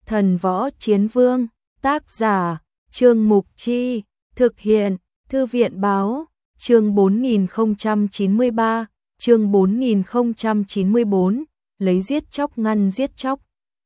Thần Võ Chiến Vương, tác giả, Trương Mục Chi, thực hiện, Thư viện Báo, chương 4093, chương 4094, lấy giết chóc ngăn giết chóc.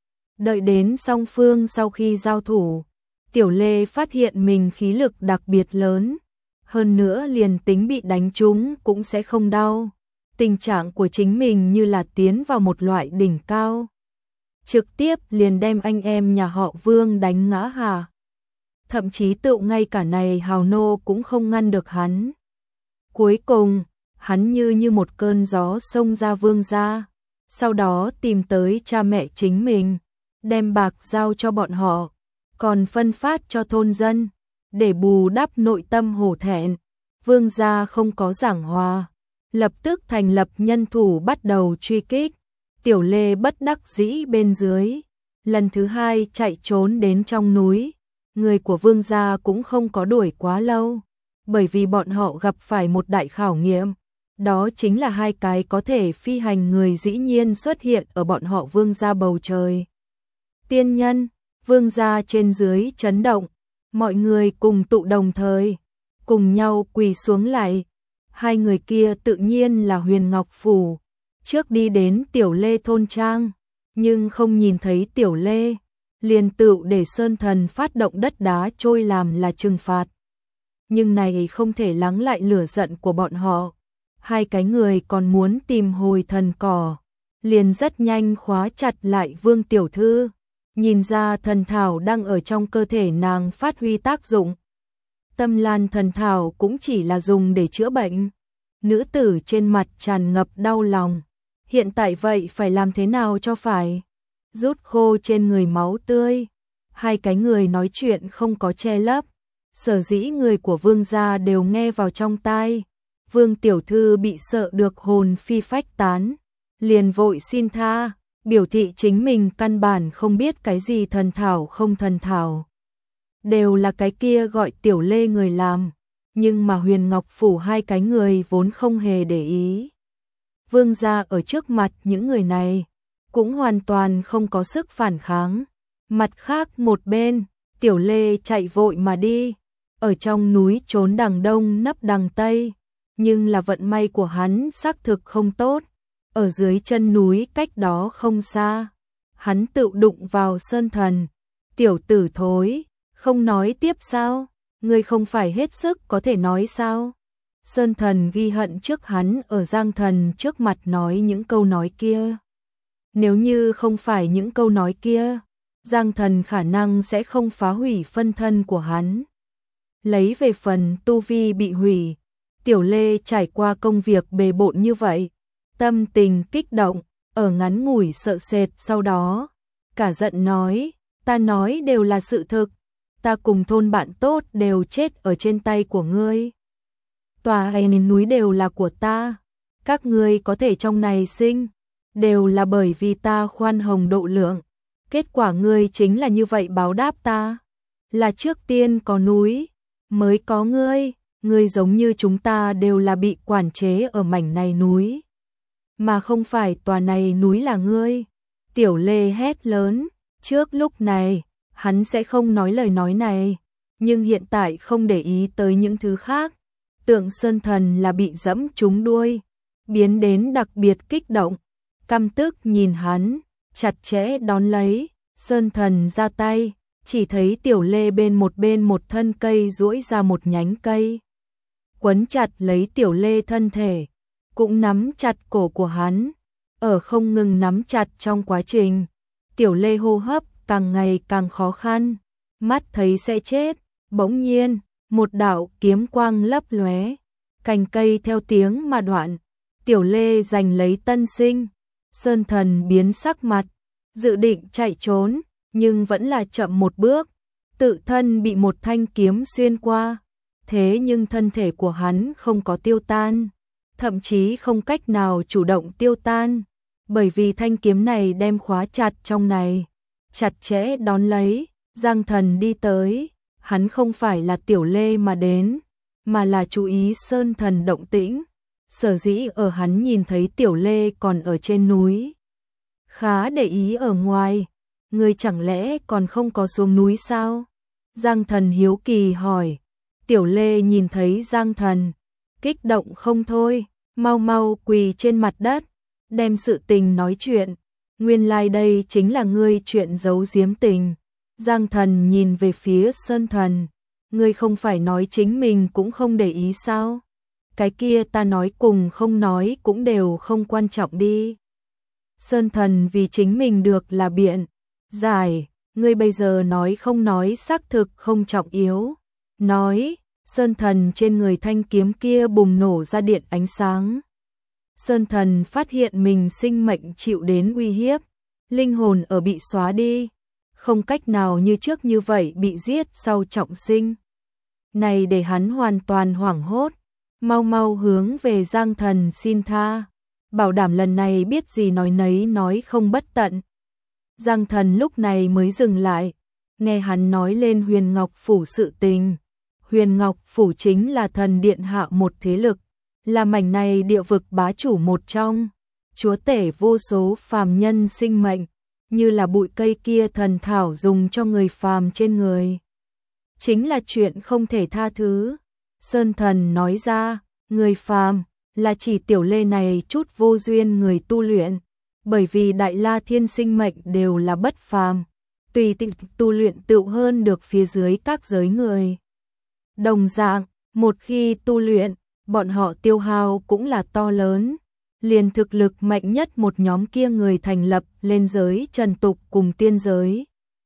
Đợi đến song phương sau khi giao thủ, Tiểu Lê phát hiện mình khí lực đặc biệt lớn, hơn nữa liền tính bị đánh trúng cũng sẽ không đau. Tình trạng của chính mình như là tiến vào một loại đỉnh cao. Trực tiếp liền đem anh em nhà họ Vương đánh ngã hà. Thậm chí tựu ngay cả này hào nô cũng không ngăn được hắn. Cuối cùng, hắn như một cơn gió xông ra Vương gia, sau đó tìm tới cha mẹ chính mình, đem bạc giao cho bọn họ, còn phân phát cho thôn dân, để bù đắp nội tâm hổ thẹn. Vương gia không có giảng hòa, lập tức thành lập nhân thủ bắt đầu truy kích. Tiểu Lê bất đắc dĩ bên dưới, lần thứ hai chạy trốn đến trong núi. Người của Vương gia cũng không có đuổi quá lâu, bởi vì bọn họ gặp phải một đại khảo nghiệm. Đó chính là hai cái có thể phi hành người dĩ nhiên xuất hiện ở bọn họ Vương gia bầu trời. Tiên nhân, Vương gia trên dưới chấn động, mọi người cùng tụ đồng thời, cùng nhau quỳ xuống lại. Hai người kia tự nhiên là Huyền Ngọc Phủ, trước đi đến Tiểu Lê thôn trang, nhưng không nhìn thấy Tiểu Lê, liền tựu để Sơn Thần phát động đất đá trôi làm là trừng phạt. Nhưng này không thể lắng lại lửa giận của bọn họ. Hai cái người còn muốn tìm hồi thần cỏ, liền rất nhanh khóa chặt lại Vương tiểu thư, nhìn ra thần thảo đang ở trong cơ thể nàng phát huy tác dụng. Tâm Lan thần thảo cũng chỉ là dùng để chữa bệnh. Nữ tử trên mặt tràn ngập đau lòng. Hiện tại vậy phải làm thế nào cho phải? Rút khô trên người máu tươi. Hai cái người nói chuyện không có che lấp. Sở dĩ người của Vương gia đều nghe vào trong tai. Vương tiểu thư bị sợ được hồn phi phách tán, liền vội xin tha, biểu thị chính mình căn bản không biết cái gì thần thảo không thần thảo. Đều là cái kia gọi Tiểu Lê người làm, nhưng mà Huyền Ngọc Phủ hai cái người vốn không hề để ý. Vương gia ở trước mặt những người này, cũng hoàn toàn không có sức phản kháng. Mặt khác một bên, Tiểu Lê chạy vội mà đi, ở trong núi trốn đằng đông nấp đằng tây, nhưng là vận may của hắn xác thực không tốt. Ở dưới chân núi cách đó không xa, hắn tự đụng vào Sơn Thần. Tiểu tử thối, không nói tiếp sao? Ngươi không phải hết sức có thể nói sao? Sơn Thần ghi hận trước hắn ở Giang Thần trước mặt nói những câu nói kia. Nếu như không phải những câu nói kia, Giang Thần khả năng sẽ không phá hủy phân thân của hắn. Lấy về phần tu vi bị hủy, Tiểu Lê trải qua công việc bề bộn như vậy, tâm tình kích động, ở ngắn ngủi sợ sệt sau đó, cả giận nói, ta nói đều là sự thực, ta cùng thôn bạn tốt đều chết ở trên tay của ngươi. Tòa hay núi đều là của ta, các ngươi có thể trong này sinh, đều là bởi vì ta khoan hồng độ lượng, kết quả ngươi chính là như vậy báo đáp ta, là trước tiên có núi, mới có ngươi. Ngươi giống như chúng ta đều là bị quản chế ở mảnh này núi, mà không phải tòa này núi là ngươi. Tiểu Lê hét lớn, trước lúc này, hắn sẽ không nói lời nói này, nhưng hiện tại không để ý tới những thứ khác. Tượng Sơn Thần là bị dẫm trúng đuôi, biến đến đặc biệt kích động, căm tức nhìn hắn, chặt chẽ đón lấy. Sơn Thần ra tay, chỉ thấy Tiểu Lê bên một thân cây duỗi ra một nhánh cây, quấn chặt lấy Tiểu Lê thân thể, cũng nắm chặt cổ của hắn. Ở không ngừng nắm chặt trong quá trình, Tiểu Lê hô hấp càng ngày càng khó khăn, mắt thấy sẽ chết. Bỗng nhiên, một đạo kiếm quang lấp lóe, cành cây theo tiếng mà đoạn. Tiểu Lê giành lấy tân sinh. Sơn Thần biến sắc mặt, dự định chạy trốn, nhưng vẫn là chậm một bước, tự thân bị một thanh kiếm xuyên qua. Thế nhưng thân thể của hắn không có tiêu tan, thậm chí không cách nào chủ động tiêu tan, bởi vì thanh kiếm này đem khóa chặt trong này, chặt chẽ đón lấy. Giang Thần đi tới, hắn không phải là Tiểu Lê mà đến, mà là chú ý Sơn Thần động tĩnh. Sở dĩ ở hắn nhìn thấy Tiểu Lê còn ở trên núi, khá để ý ở ngoài, ngươi chẳng lẽ còn không có xuống núi sao? Giang Thần hiếu kỳ hỏi. Tiểu Lê nhìn thấy Giang Thần, kích động không thôi, mau mau quỳ trên mặt đất, đem sự tình nói chuyện. Nguyên lai đây chính là ngươi chuyện giấu giếm tình. Giang Thần nhìn về phía Sơn Thần, ngươi không phải nói chính mình cũng không để ý sao? Cái kia ta nói cùng không nói cũng đều không quan trọng đi. Sơn Thần vì chính mình được là biện giải, ngươi bây giờ nói không nói xác thực không trọng yếu. Nói, Sơn Thần trên người thanh kiếm kia bùng nổ ra điện ánh sáng. Sơn Thần phát hiện mình sinh mệnh chịu đến uy hiếp, linh hồn ở bị xóa đi, không cách nào như trước như vậy bị giết sau trọng sinh. Này để hắn hoàn toàn hoảng hốt, mau mau hướng về Giang Thần xin tha, bảo đảm lần này biết gì nói nấy nói không bất tận. Giang Thần lúc này mới dừng lại, nghe hắn nói lên Huyền Ngọc Phủ sự tình. Huyền Ngọc Phủ chính là thần điện hạ một thế lực, là mảnh này địa vực bá chủ một trong, chúa tể vô số phàm nhân sinh mệnh, như là bụi cây kia thần thảo dùng cho người phàm trên người. Chính là chuyện không thể tha thứ. Sơn Thần nói ra, người phàm là chỉ Tiểu Lê này chút vô duyên người tu luyện, bởi vì Đại La Thiên sinh mệnh đều là bất phàm, tùy tiện tu luyện tựu hơn được phía dưới các giới người. Đồng dạng, một khi tu luyện, bọn họ tiêu hao cũng là to lớn. Liền thực lực mạnh nhất một nhóm kia người thành lập lên giới trần tục cùng tiên giới,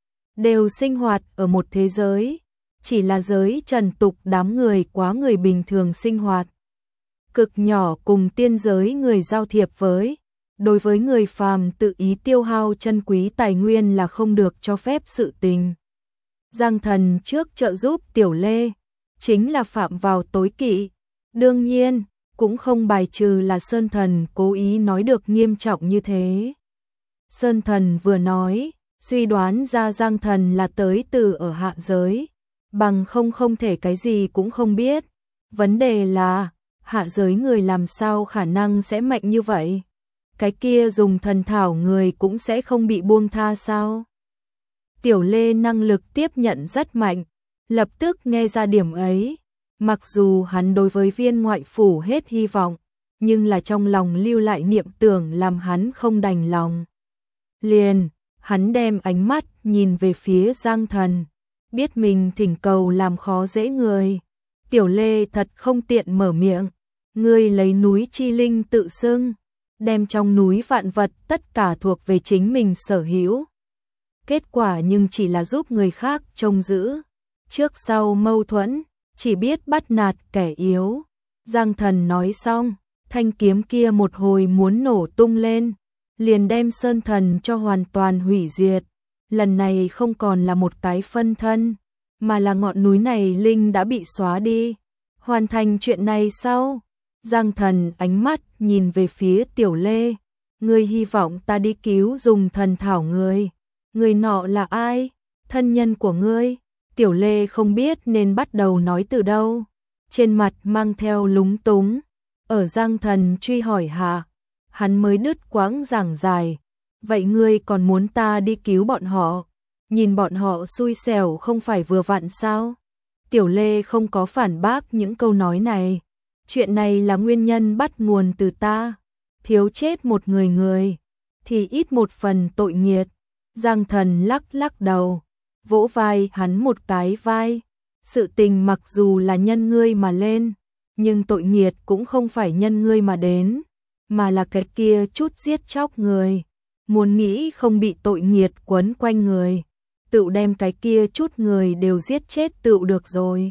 đều sinh hoạt ở một thế giới, chỉ là giới trần tục đám người quá người bình thường sinh hoạt. Cực nhỏ cùng tiên giới người giao thiệp với, đối với người phàm tự ý tiêu hao chân quý tài nguyên là không được cho phép sự tình. Giang Thần trước trợ giúp Tiểu Lê, chính là phạm vào tối kỵ. Đương nhiên, cũng không bài trừ là Sơn Thần cố ý nói được nghiêm trọng như thế. Sơn Thần vừa nói, suy đoán ra Giang Thần là tới từ ở hạ giới, bằng không thể cái gì cũng không biết. Vấn đề là, hạ giới người làm sao khả năng sẽ mạnh như vậy? Cái kia dùng thần thảo người cũng sẽ không bị buông tha sao? Tiểu Lê năng lực tiếp nhận rất mạnh, lập tức nghe ra điểm ấy. Mặc dù hắn đối với viên ngoại phủ hết hy vọng, nhưng là trong lòng lưu lại niệm tưởng làm hắn không đành lòng. Liền, hắn đem ánh mắt nhìn về phía Giang Thần, biết mình thỉnh cầu làm khó dễ người. Tiểu Lê thật không tiện mở miệng, ngươi lấy núi chi linh tự xưng, đem trong núi vạn vật tất cả thuộc về chính mình sở hữu. Kết quả nhưng chỉ là giúp người khác trông giữ, trước sau mâu thuẫn, chỉ biết bắt nạt kẻ yếu. Giang Thần nói xong, thanh kiếm kia một hồi muốn nổ tung lên, liền đem Sơn Thần cho hoàn toàn hủy diệt. Lần này không còn là một cái phân thân, mà là ngọn núi này linh đã bị xóa đi. Hoàn thành chuyện này sau, Giang Thần ánh mắt nhìn về phía Tiểu Lê, ngươi hy vọng ta đi cứu dùng thần thảo người. Người nọ là ai? Thân nhân của ngươi? Tiểu Lê không biết nên bắt đầu nói từ đâu, trên mặt mang theo lúng túng. Ở Giang Thần truy hỏi hạ, hắn mới đứt quãng giảng dài. Vậy ngươi còn muốn ta đi cứu bọn họ? Nhìn bọn họ xui xẻo không phải vừa vặn sao? Tiểu Lê không có phản bác những câu nói này. Chuyện này là nguyên nhân bắt nguồn từ ta. Thiếu chết một người, thì ít một phần tội nghiệt. Giang Thần lắc lắc đầu, vỗ vai hắn một cái vai. Sự tình mặc dù là nhân ngươi mà lên, nhưng tội nghiệt cũng không phải nhân ngươi mà đến, mà là cái kia chút giết chóc người. Muốn nghĩ không bị tội nghiệt quấn quanh người, tự đem cái kia chút người đều giết chết tự được rồi.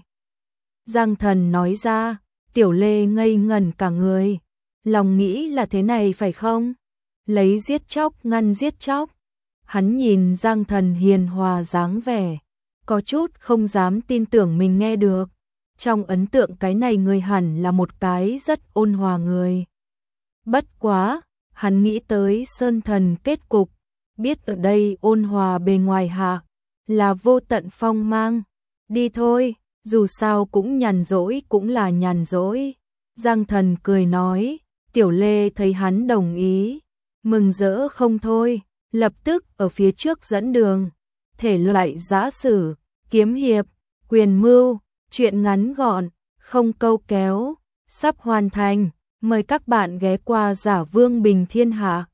Giang Thần nói ra, Tiểu Lê ngây ngẩn cả người. Lòng nghĩ là thế này phải không? Lấy giết chóc ngăn giết chóc. Hắn nhìn Giang Thần hiền hòa dáng vẻ, có chút không dám tin tưởng mình nghe được. Trong ấn tượng cái này người hẳn là một cái rất ôn hòa người. Bất quá, hắn nghĩ tới Sơn Thần kết cục, biết ở đây ôn hòa bề ngoài hạ, là vô tận phong mang. Đi thôi, dù sao cũng nhàn rỗi cũng là nhàn rỗi. Giang Thần cười nói, Tiểu Lê thấy hắn đồng ý, mừng rỡ không thôi, lập tức ở phía trước dẫn đường. Thể loại giã sử, kiếm hiệp, quyền mưu, truyện ngắn gọn, không câu kéo, sắp hoàn thành. Mời các bạn ghé qua Giả Vương Bình Thiên Hạ.